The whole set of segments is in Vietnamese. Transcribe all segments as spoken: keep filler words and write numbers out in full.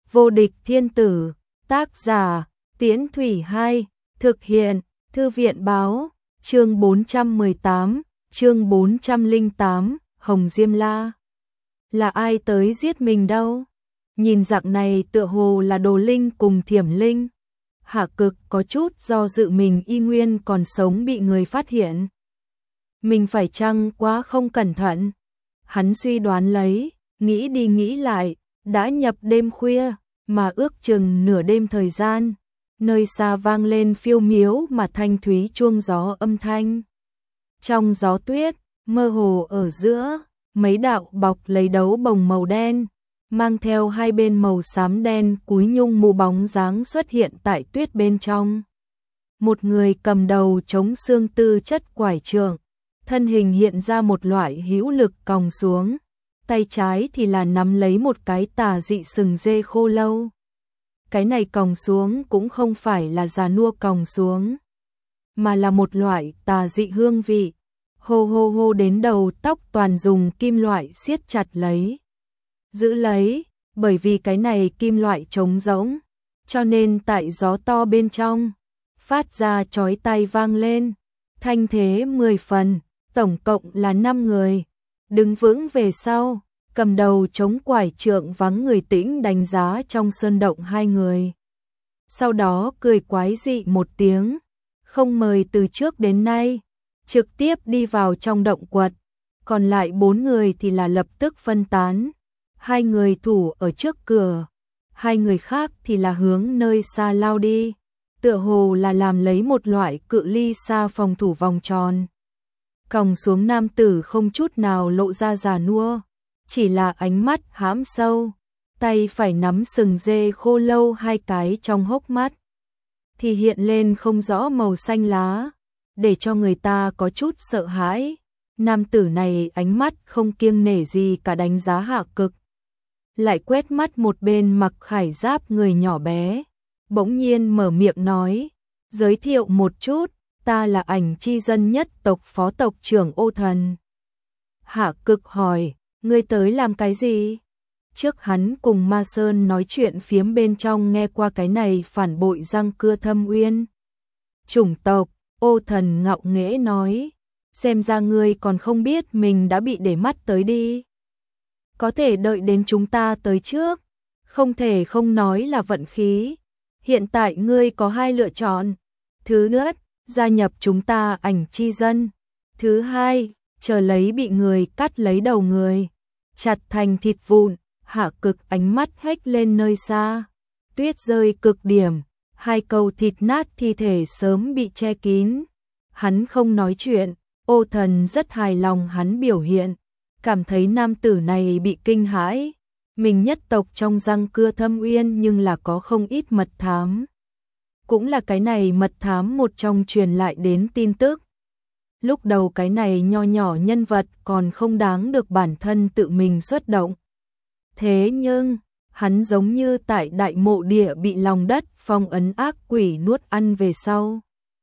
Vô địch thiên tử, tác giả, Tiễn Thủy hai, thực hiện, Thư viện báo, chương bốn trăm mười tám, chương bốn trăm lẻ tám, Hồng Diêm La. Là ai tới giết mình đâu? Nhìn dạng này tựa hồ là Đồ Linh cùng Thiểm Linh. Hạ Cực có chút do dự mình y nguyên còn sống bị người phát hiện. Mình phải chăng quá không cẩn thận? Hắn suy đoán lấy, nghĩ đi nghĩ lại, đã nhập đêm khuya, mà ước chừng nửa đêm thời gian, nơi xa vang lên phiêu miếu mà thanh thúy chuông gió âm thanh. Trong gió tuyết, mơ hồ ở giữa, mấy đạo bọc lấy đấu bồng màu đen, mang theo hai bên màu xám đen cúi nhung mũ bóng dáng xuất hiện tại tuyết bên trong. Một người cầm đầu chống xương tư chất quải trượng, thân hình hiện ra một loại hữu lực còng xuống, tay trái thì là nắm lấy một cái tà dị sừng dê khô lâu. Cái này còng xuống cũng không phải là già nua còng xuống, mà là một loại tà dị hương vị. Hô hô hô đến đầu tóc toàn dùng kim loại siết chặt lấy, giữ lấy, bởi vì cái này kim loại trống rỗng, cho nên tại gió to bên trong, phát ra chói tai vang lên, thanh thế mười phần, tổng cộng là năm người, đứng vững về sau, cầm đầu chống quải trượng vắng người tĩnh đánh giá trong sơn động hai người. Sau đó cười quái dị một tiếng, không mời từ trước đến nay, trực tiếp đi vào trong động quật, còn lại bốn người thì là lập tức phân tán, hai người thủ ở trước cửa, hai người khác thì là hướng nơi xa lao đi, tựa hồ là làm lấy một loại cự ly xa phòng thủ vòng tròn. Còng xuống nam tử không chút nào lộ ra già nua, chỉ là ánh mắt hãm sâu, tay phải nắm sừng dê khô lâu hai cái trong hốc mắt, thì hiện lên không rõ màu xanh lá, để cho người ta có chút sợ hãi. Nam tử này ánh mắt không kiêng nể gì cả đánh giá Hạ Cực, lại quét mắt một bên mặc khải giáp người nhỏ bé, bỗng nhiên mở miệng nói, giới thiệu một chút, ta là Ảnh Chi Dân nhất tộc phó tộc trưởng Ô Thần. Hạ Cực hỏi, ngươi tới làm cái gì? Trước hắn cùng Ma Sơn nói chuyện phiếm bên trong nghe qua cái này phản bội răng cưa Thâm Uyên chủng tộc. Ô Thần ngạo nghễ nói, xem ra ngươi còn không biết mình đã bị để mắt tới đi. Có thể đợi đến chúng ta tới trước, không thể không nói là vận khí. Hiện tại ngươi có hai lựa chọn. Thứ nhất, gia nhập chúng ta Ảnh Chi Dân. Thứ hai, chờ lấy bị người cắt lấy đầu người, chặt thành thịt vụn. Hạ Cực ánh mắt hếch lên nơi xa, tuyết rơi cực điểm, hai câu thịt nát thi thể sớm bị che kín. Hắn không nói chuyện, Ô Thần rất hài lòng hắn biểu hiện, cảm thấy nam tử này bị kinh hãi. Mình nhất tộc trong răng cưa Thâm Uyên nhưng là có không ít mật thám. Cũng là cái này mật thám một trong truyền lại đến tin tức. Lúc đầu cái này nho nhỏ nhân vật còn không đáng được bản thân tự mình xuất động. Thế nhưng, hắn giống như tại đại mộ địa bị lòng đất phong ấn ác quỷ nuốt ăn về sau.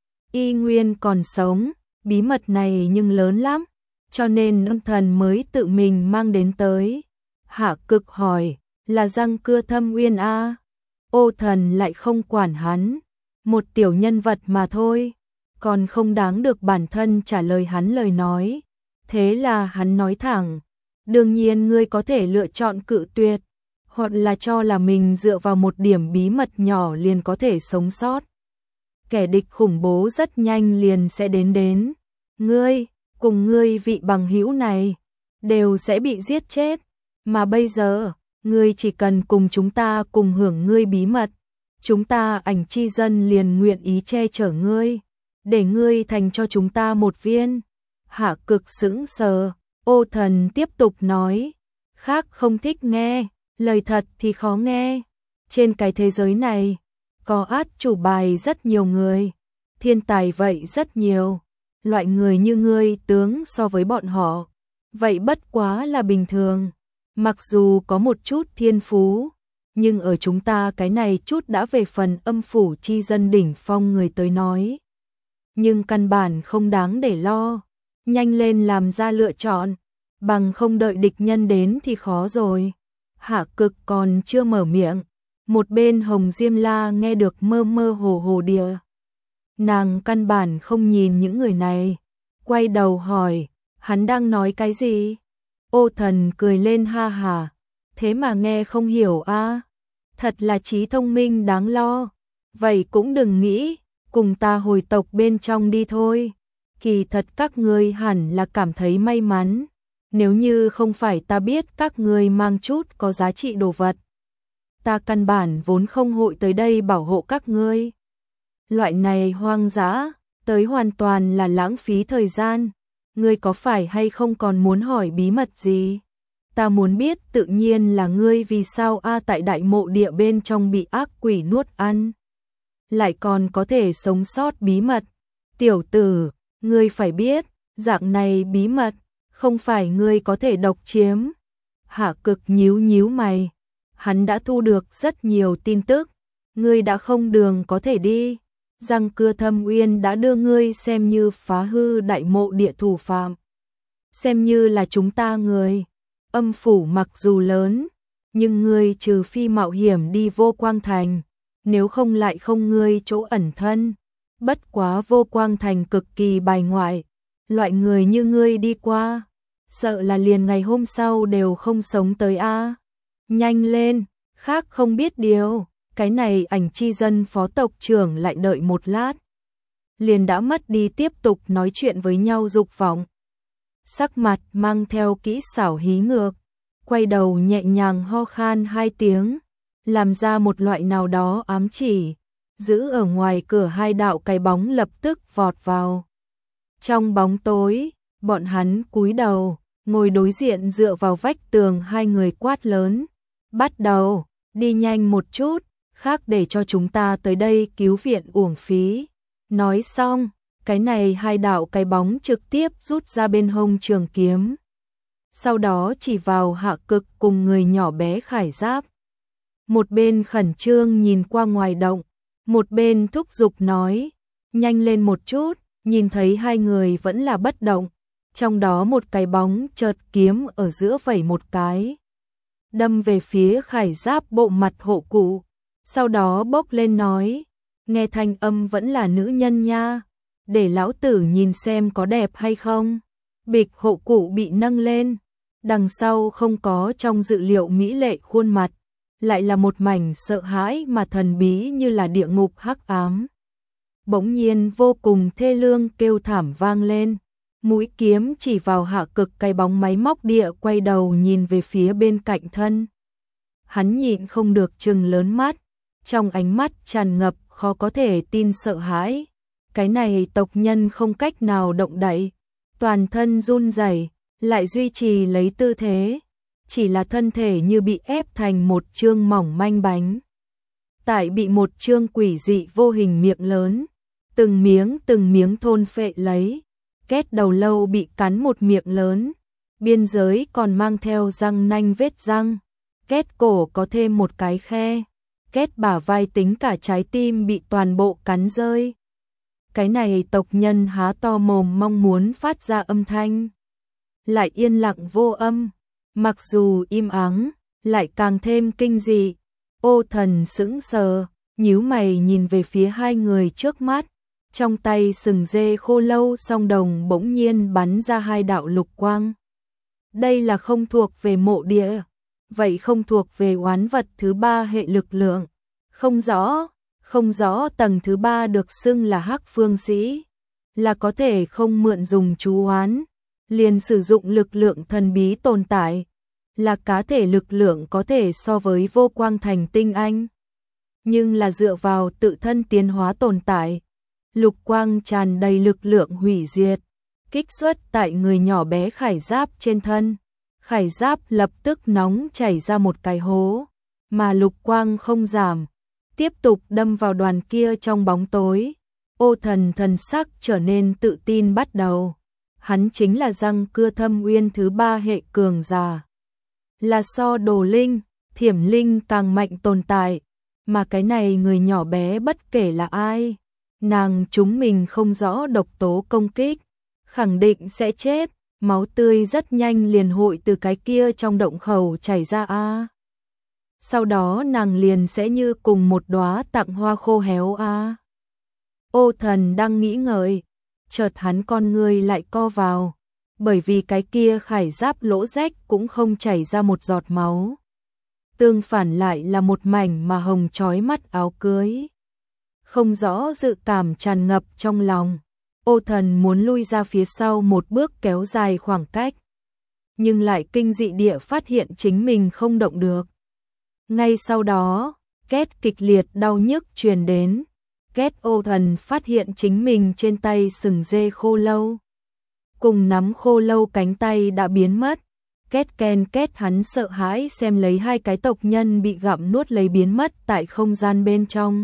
Y nguyên còn sống, bí mật này nhưng lớn lắm, cho nên Ân Thần mới tự mình mang đến tới. Hạ Cực hỏi, là răng cưa Thâm Uyên a? Ô Thần lại không quản hắn, một tiểu nhân vật mà thôi, còn không đáng được bản thân trả lời hắn lời nói. Thế là hắn nói thẳng, đương nhiên ngươi có thể lựa chọn cự tuyệt, hoặc là cho là mình dựa vào một điểm bí mật nhỏ liền có thể sống sót. Kẻ địch khủng bố rất nhanh liền sẽ đến đến. Ngươi, cùng ngươi vị bằng hữu này, đều sẽ bị giết chết. Mà bây giờ, ngươi chỉ cần cùng chúng ta cùng hưởng ngươi bí mật. Chúng ta Ảnh Chi Dân liền nguyện ý che chở ngươi, để ngươi thành cho chúng ta một viên. Hạ Cực sững sờ, Ô Thần tiếp tục nói, khác không thích nghe, lời thật thì khó nghe. Trên cái thế giới này, có át chủ bài rất nhiều người, thiên tài vậy rất nhiều. Loại người như ngươi tướng so với bọn họ, vậy bất quá là bình thường. Mặc dù có một chút thiên phú, nhưng ở chúng ta cái này chút đã về phần âm phủ chi dân đỉnh phong người tới nói. Nhưng căn bản không đáng để lo, nhanh lên làm ra lựa chọn, bằng không đợi địch nhân đến thì khó rồi. Hạ Cực còn chưa mở miệng, Một bên Hồng Diêm La nghe được mơ mơ hồ hồ địa. Nàng căn bản không nhìn những người này, quay đầu hỏi, hắn đang nói cái gì? Ô Thần cười lên ha hả, thế mà nghe không hiểu a, à? Thật là trí thông minh đáng lo. Vậy cũng đừng nghĩ, cùng ta hồi tộc bên trong đi thôi. Kỳ thật các ngươi hẳn là cảm thấy may mắn, nếu như không phải ta biết các ngươi mang chút có giá trị đồ vật. Ta căn bản vốn không hội tới đây bảo hộ các ngươi. Loại này hoang dã, tới hoàn toàn là lãng phí thời gian. Ngươi có phải hay không còn muốn hỏi bí mật gì? Ta muốn biết tự nhiên là ngươi vì sao a tại đại mộ địa bên trong bị ác quỷ nuốt ăn, lại còn có thể sống sót bí mật. Tiểu tử, ngươi phải biết, dạng này bí mật, không phải ngươi có thể độc chiếm. Hạ Cực nhíu nhíu mày, hắn đã thu được rất nhiều tin tức, ngươi đã không đường có thể đi. Răng Cưa Thâm Uyên đã đưa ngươi xem như phá hư đại mộ địa thủ phạm, xem như là chúng ta người. Âm phủ mặc dù lớn, nhưng ngươi trừ phi mạo hiểm đi Vô Quang Thành, nếu không lại không ngươi chỗ ẩn thân. Bất quá Vô Quang Thành cực kỳ bài ngoại, loại người như ngươi đi qua, sợ là liền ngày hôm sau đều không sống tới a. Nhanh lên, khác không biết điều. Cái này Ảnh Chi Dân phó tộc trưởng lại đợi một lát, liền đã mất đi tiếp tục nói chuyện với nhau dục vọng. Sắc mặt mang theo kỹ xảo hí ngược, quay đầu nhẹ nhàng ho khan hai tiếng, làm ra một loại nào đó ám chỉ, giữ ở ngoài cửa hai đạo cái bóng lập tức vọt vào. Trong bóng tối, bọn hắn cúi đầu, ngồi đối diện dựa vào vách tường, hai người quát lớn, bắt đầu, đi nhanh một chút, khác để cho chúng ta tới đây cứu viện uổng phí. Nói xong, cái này hai đạo cái bóng trực tiếp rút ra bên hông trường kiếm, sau đó chỉ vào Hạ Cực cùng người nhỏ bé Khải Giáp. Một bên khẩn trương nhìn qua ngoài động, một bên thúc giục nói, nhanh lên một chút. Nhìn thấy hai người vẫn là bất động, trong đó một cái bóng chợt kiếm ở giữa vẩy một cái, đâm về phía Khải Giáp bộ mặt hộ cụ, sau đó bốc lên nói, nghe thanh âm vẫn là nữ nhân nha, để lão tử nhìn xem có đẹp hay không. Bịch, hộ cụ bị nâng lên, đằng sau không có trong dự liệu mỹ lệ khuôn mặt, lại là một mảnh sợ hãi mà thần bí như là địa ngục hắc ám. Bỗng nhiên vô cùng thê lương kêu thảm vang lên, mũi kiếm chỉ vào Hạ Cực, cái bóng máy móc địa quay đầu nhìn về phía bên cạnh thân. Hắn nhịn không được trừng lớn mắt, trong ánh mắt tràn ngập khó có thể tin sợ hãi. Cái này tộc nhân không cách nào động đậy, toàn thân run rẩy, lại duy trì lấy tư thế, chỉ là thân thể như bị ép thành một chương mỏng manh bánh. Tại bị một chương quỷ dị vô hình miệng lớn, từng miếng từng miếng thôn phệ lấy, két đầu lâu bị cắn một miệng lớn, biên giới còn mang theo răng nanh vết răng, két cổ có thêm một cái khe, két bả vai tính cả trái tim bị toàn bộ cắn rơi. Cái này tộc nhân há to mồm mong muốn phát ra âm thanh, lại yên lặng vô âm, mặc dù im ắng, lại càng thêm kinh dị. Ô Thần sững sờ, nhíu mày nhìn về phía hai người trước mắt, trong tay sừng dê khô lâu song đồng bỗng nhiên bắn ra hai đạo lục quang. Đây là không thuộc về mộ địa, vậy không thuộc về oán vật thứ ba hệ lực lượng, không rõ, không rõ tầng thứ ba được xưng là Hắc Phương Sĩ, là có thể không mượn dùng chú oán, liền sử dụng lực lượng thần bí tồn tại, là cá thể lực lượng có thể so với Vô Quang Thành tinh anh, nhưng là dựa vào tự thân tiến hóa tồn tại. Lục quang tràn đầy lực lượng hủy diệt, kích xuất tại người nhỏ bé Khải Giáp trên thân. Khải Giáp lập tức nóng chảy ra một cái hố, mà lục quang không giảm, tiếp tục đâm vào đoàn kia trong bóng tối. Ô Thần thần sắc trở nên tự tin bắt đầu. Hắn chính là Răng Cưa Thâm Uyên thứ ba hệ cường giả, là so đồ linh, thiểm linh càng mạnh tồn tại, mà cái này người nhỏ bé bất kể là ai, nàng chúng mình không rõ độc tố công kích, khẳng định sẽ chết, máu tươi rất nhanh liền hội từ cái kia trong động khẩu chảy ra a. sau đó nàng liền sẽ như cùng một đóa tặng hoa khô héo a. À. Ô Thần đang nghĩ ngợi, chợt hắn con người lại co vào, bởi vì cái kia khải giáp lỗ rách cũng không chảy ra một giọt máu. Tương phản lại là một mảnh mà hồng chói mắt áo cưới. Không rõ dự cảm tràn ngập trong lòng. Ô Thần muốn lui ra phía sau một bước kéo dài khoảng cách, nhưng lại kinh dị địa phát hiện chính mình không động được. Ngay sau đó, két kịch liệt đau nhức truyền đến. Két Ô Thần phát hiện chính mình trên tay sừng dê khô lâu. Cùng nắm khô lâu cánh tay đã biến mất. Két ken két hắn sợ hãi xem lấy hai cái tộc nhân bị gặm nuốt lấy biến mất tại không gian bên trong.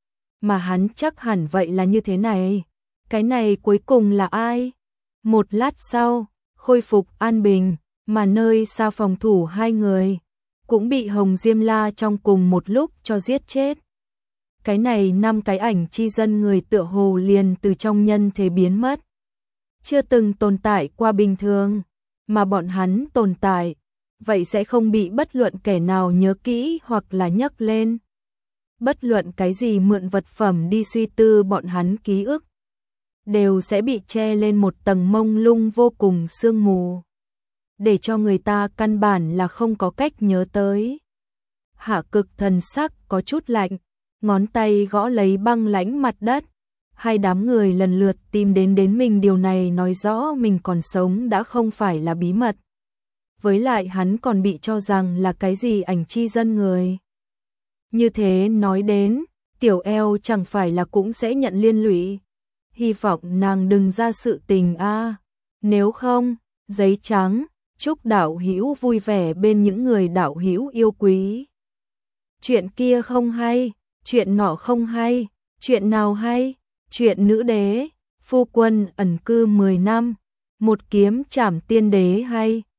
Mà hắn chắc hẳn vậy là như thế này. Cái này cuối cùng là ai? Một lát sau, khôi phục an bình, mà nơi xa phòng thủ hai người cũng bị Hồng Diêm La trong cùng một lúc cho giết chết. Cái này năm cái ảnh chi dân người tựa hồ liền từ trong nhân thế biến mất. Chưa từng tồn tại qua bình thường, mà bọn hắn tồn tại, vậy sẽ không bị bất luận kẻ nào nhớ kỹ hoặc là nhắc lên. Bất luận cái gì mượn vật phẩm đi suy tư bọn hắn ký ức, đều sẽ bị che lên một tầng mông lung vô cùng sương mù, để cho người ta căn bản là không có cách nhớ tới. Hạ Cực thần sắc có chút lạnh, ngón tay gõ lấy băng lãnh mặt đất. Hai đám người lần lượt tìm đến đến mình, điều này nói rõ mình còn sống đã không phải là bí mật. Với lại hắn còn bị cho rằng là cái gì ảnh chi dân người. Như thế nói đến, tiểu eo chẳng phải là cũng sẽ nhận liên lụy. Hy vọng nàng đừng ra sự tình a. À. Nếu không, giấy trắng, chúc đạo hữu vui vẻ bên những người đạo hữu yêu quý. Chuyện kia không hay, chuyện nọ không hay, chuyện nào hay? Chuyện nữ đế, phu quân ẩn cư mười năm, một kiếm trảm tiên đế hay.